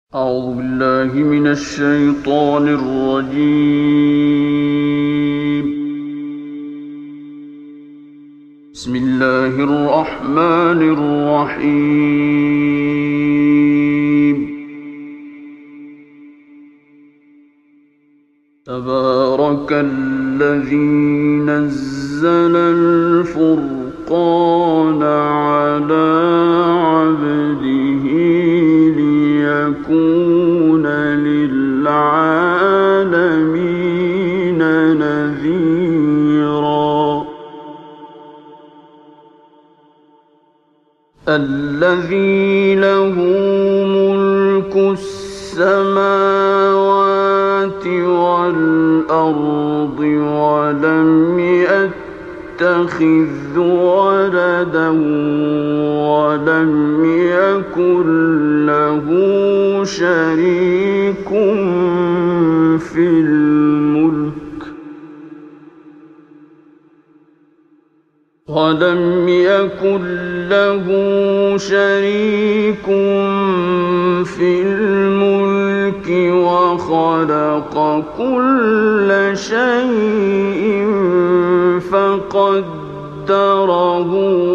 أعوذ بالله من الشيطان الرجيم. بسم الله الرحمن الرحيم. تبارك الذي نزل الفرقان على عبده ليكون للعالمين نذيرا. الذي له ملك السماوات والأرض ولم يتخذ ولدا ولم يكن له شريك في الملك وخلق كل شيء فقدره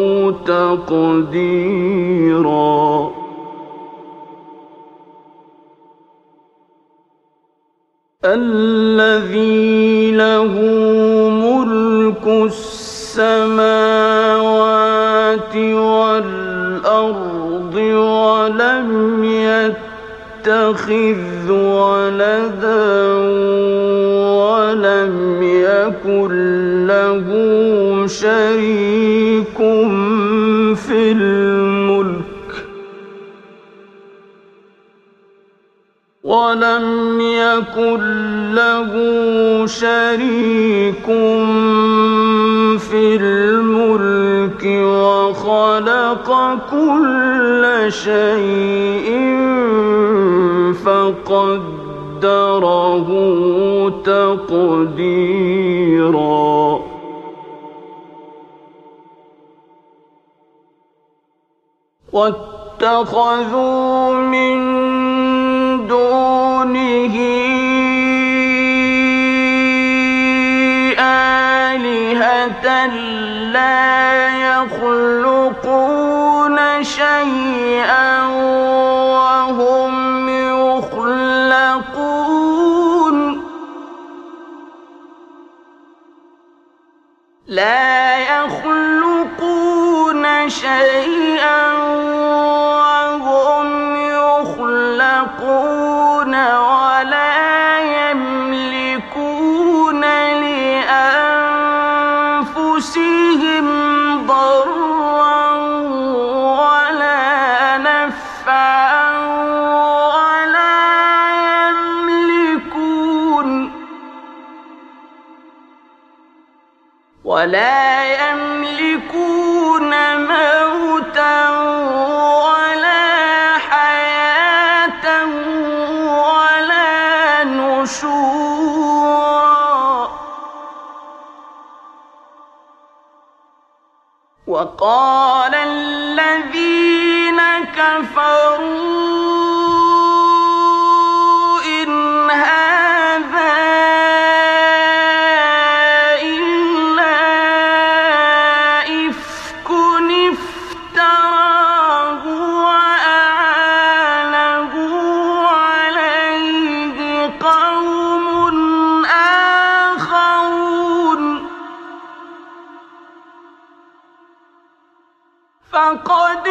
تقديرا. الذي له ملك السماوات والأرض ولم يتخذ ولدا ولم يكن له شريك في الملك وخلق كل شيء فقدره تقديرا. واتخذوا من دونه آلهة لا يخلقون شيئا وهم يخلقون. ولا يملكون لأنفسهم ضرا ولا نفعا ولا يملكون موتا ولا حياة ولا نشورا. وقال الذين كفروا إن هذا إلا إفك افتراه وأعانه عليه قوم آخرون فقد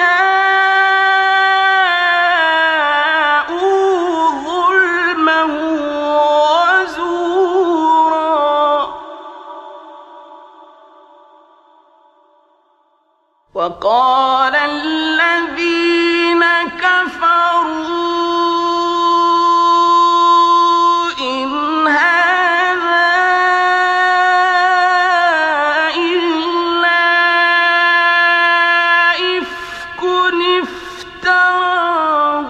جاءوا ظلما وزورا. وقال الذين كفروا إن هذا إلا إفك افتراه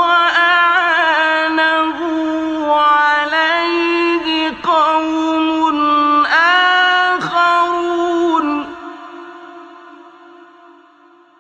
وأعانه عليه قوم آخرون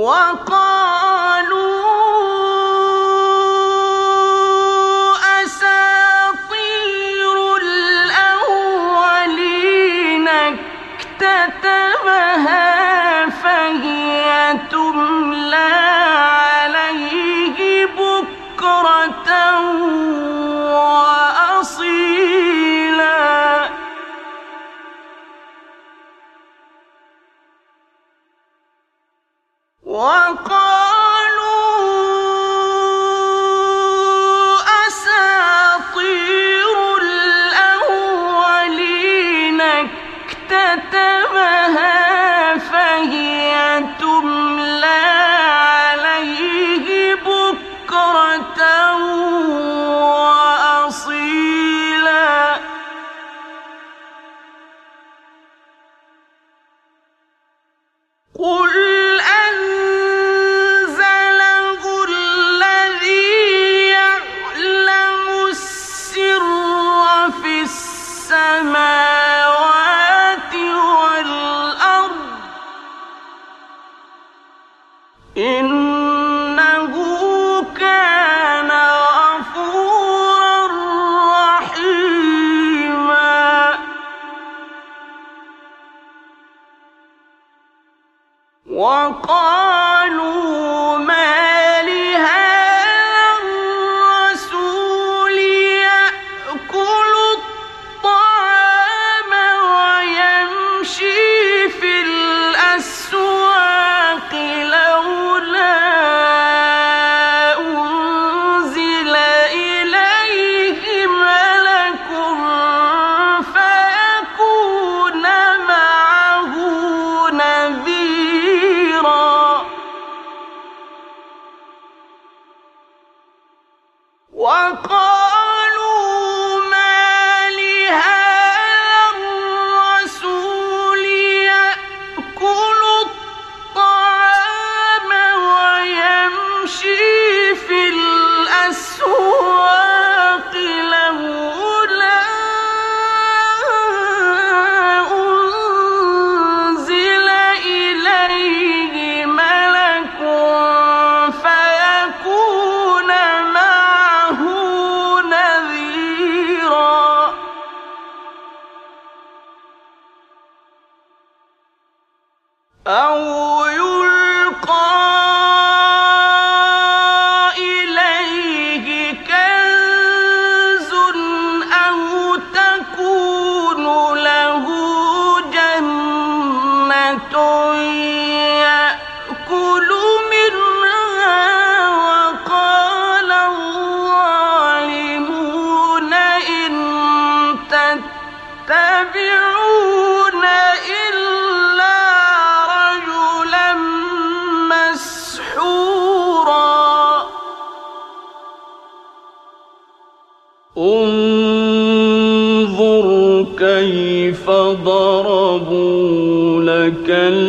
ضربوا لك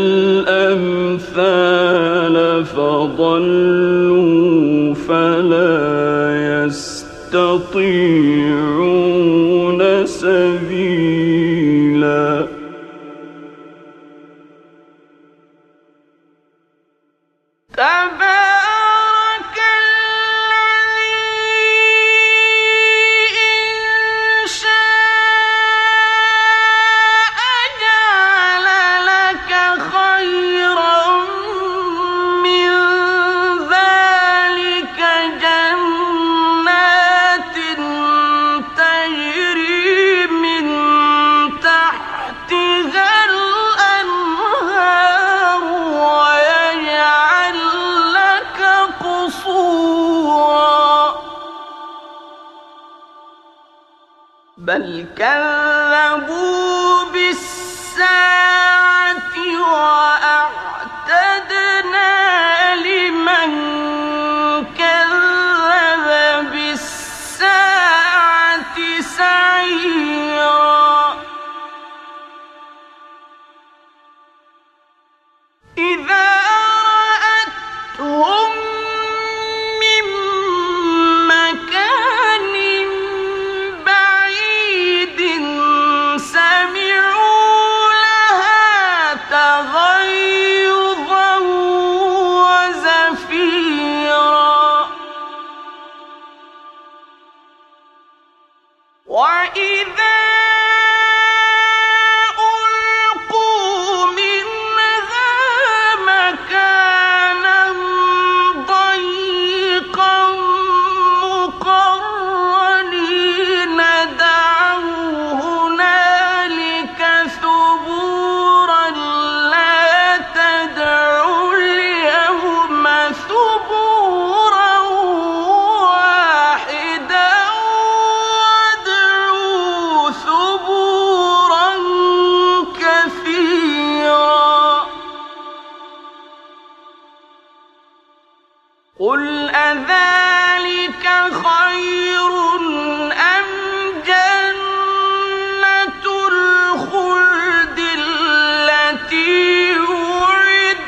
الأمثال فضلوا فلا يستطيعون سبيلا بل كذبوا بالساعة وأعتدنا لمن كذب بالساعة سعيرا إذا رأتهم من مكان سمعوا لها قل أذلك خير أم جنة الخلد التي وعد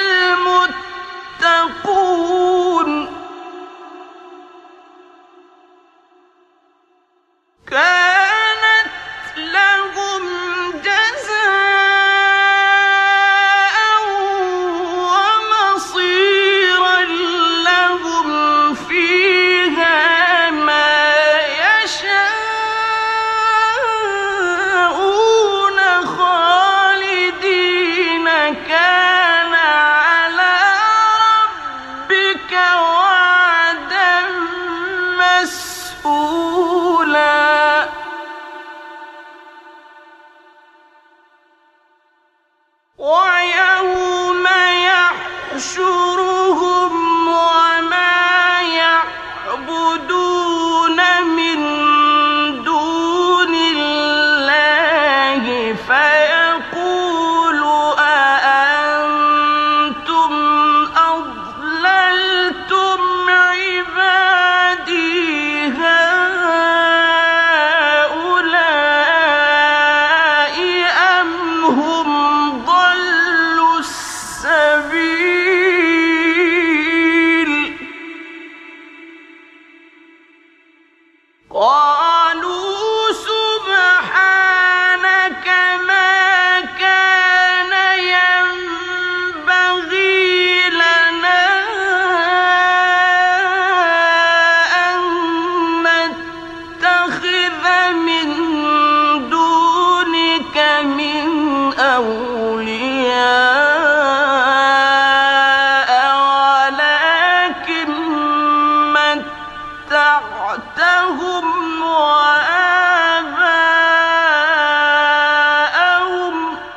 المتقون كانت لهم جزاء ومصيرا لهم فيها ما يشاءون خالدين كان على ربك وعدا مسئولا ويوم يحشرهم وما يعبدون من دون الله فيقول أأنتم أضللتم عبادي هؤلاء أم هم ضلوا السبيل قالوا سبحانك ما كان ينبغي لنا أن نتخذ من دونك من أولياء ولكن متعتهم وآباءهم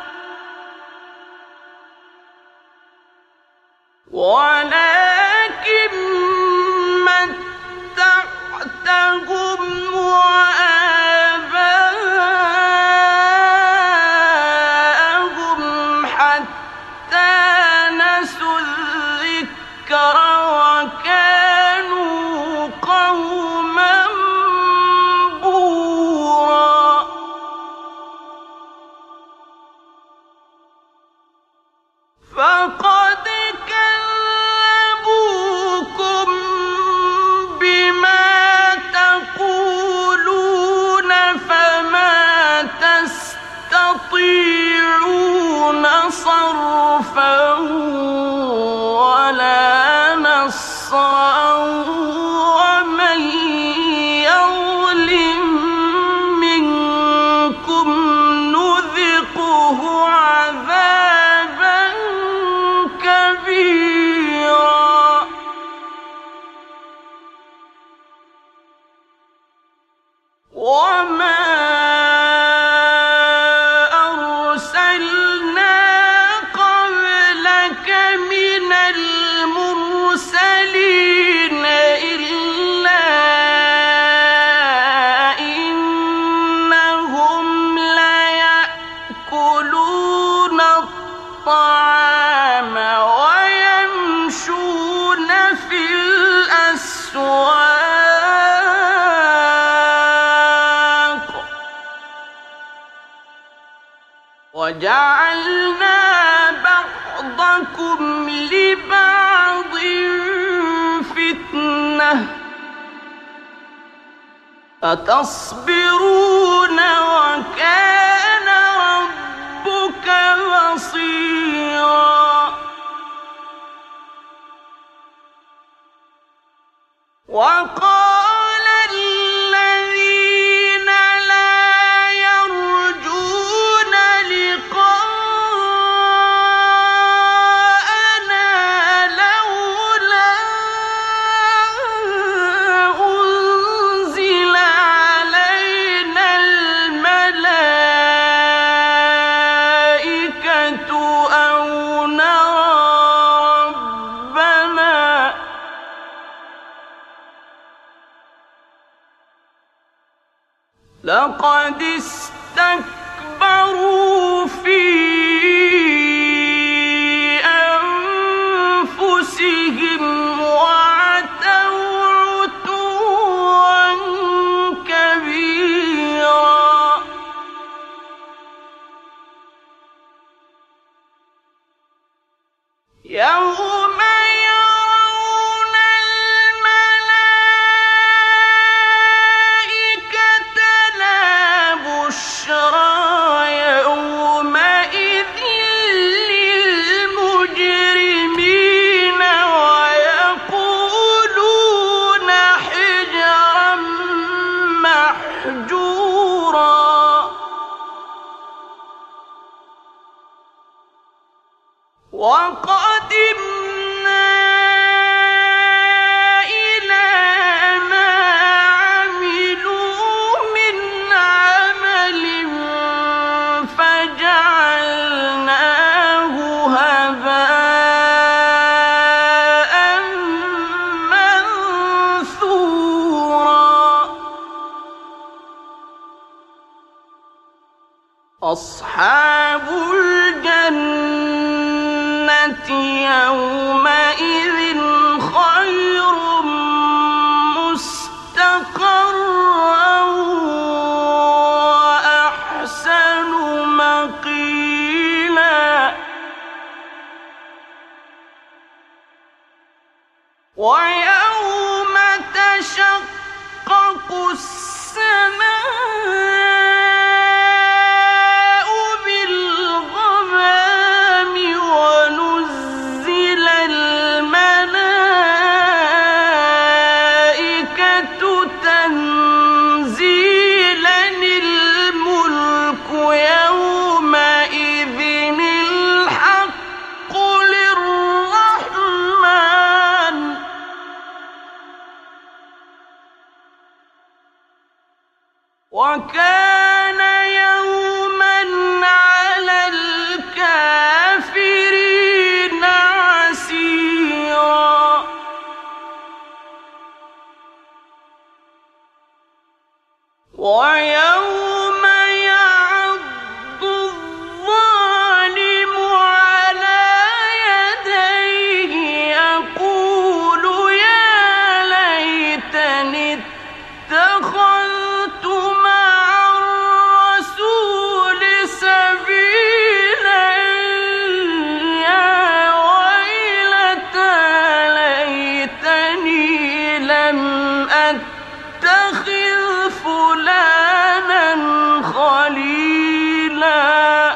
حتى نسوا الذكر وكانوا قوما بورا فقد كذبوكم بما تقولون فما تستطيعون صرفا ولا نصرا ومن يظلم منكم نذقه عذابا كبيرا وما أرسلنا قبلك من المرسلين إلا إنهم ليأكلون الطعام ويمشون في الأسواق وجعلنا بعضكم لبعض فتنة أتصبرون وكان ربك بصيرا وقال الذين لا لقد استكبروا في أنفسهم وعتوا عتوا كبيرا يوم يرون الملائكة لا بشرى يومئذ للمجرمين ويقولون حجرا محجورا وقدمنا إلى ما عملوا من عمل فجعلناه هباء منثورا أصحاب الجنة يومئذ خير مستقرا وأحسن مقيلا ويوم تشقق السماء بالغمام ونزل الملائكة تنزيلا الملك يومئذ الحق للرحمن وكان يوما على الكافرين عسيرا ويوم يعض الظالم على يديه يقول يا ليتني اتخذت مع الرسول سبيلا يا ويلتى ليتني لم أتخذ فلانا خليلا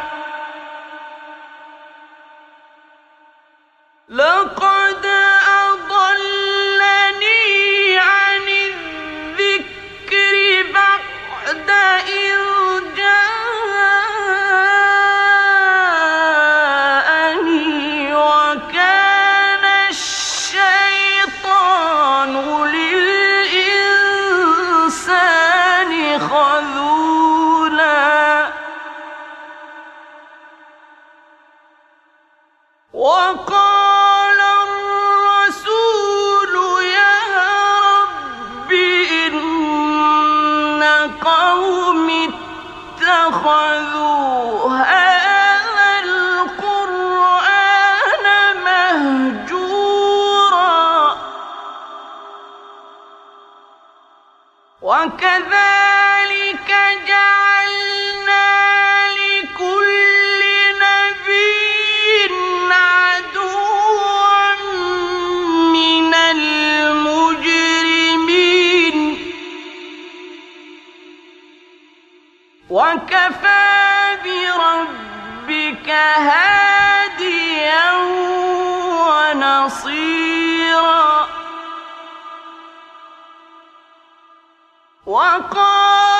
لقد أضلني عن الذكر بعد إذ جاءني وكان الشيطان للإنسان خذولا وقال الرسول يا رب إن قومي اتخذوا هذا القرآن مهجورا وكذلك جعلنا لكل نبي عدوا من المجرمين وكفى بربك هاديا ونصيرا وقال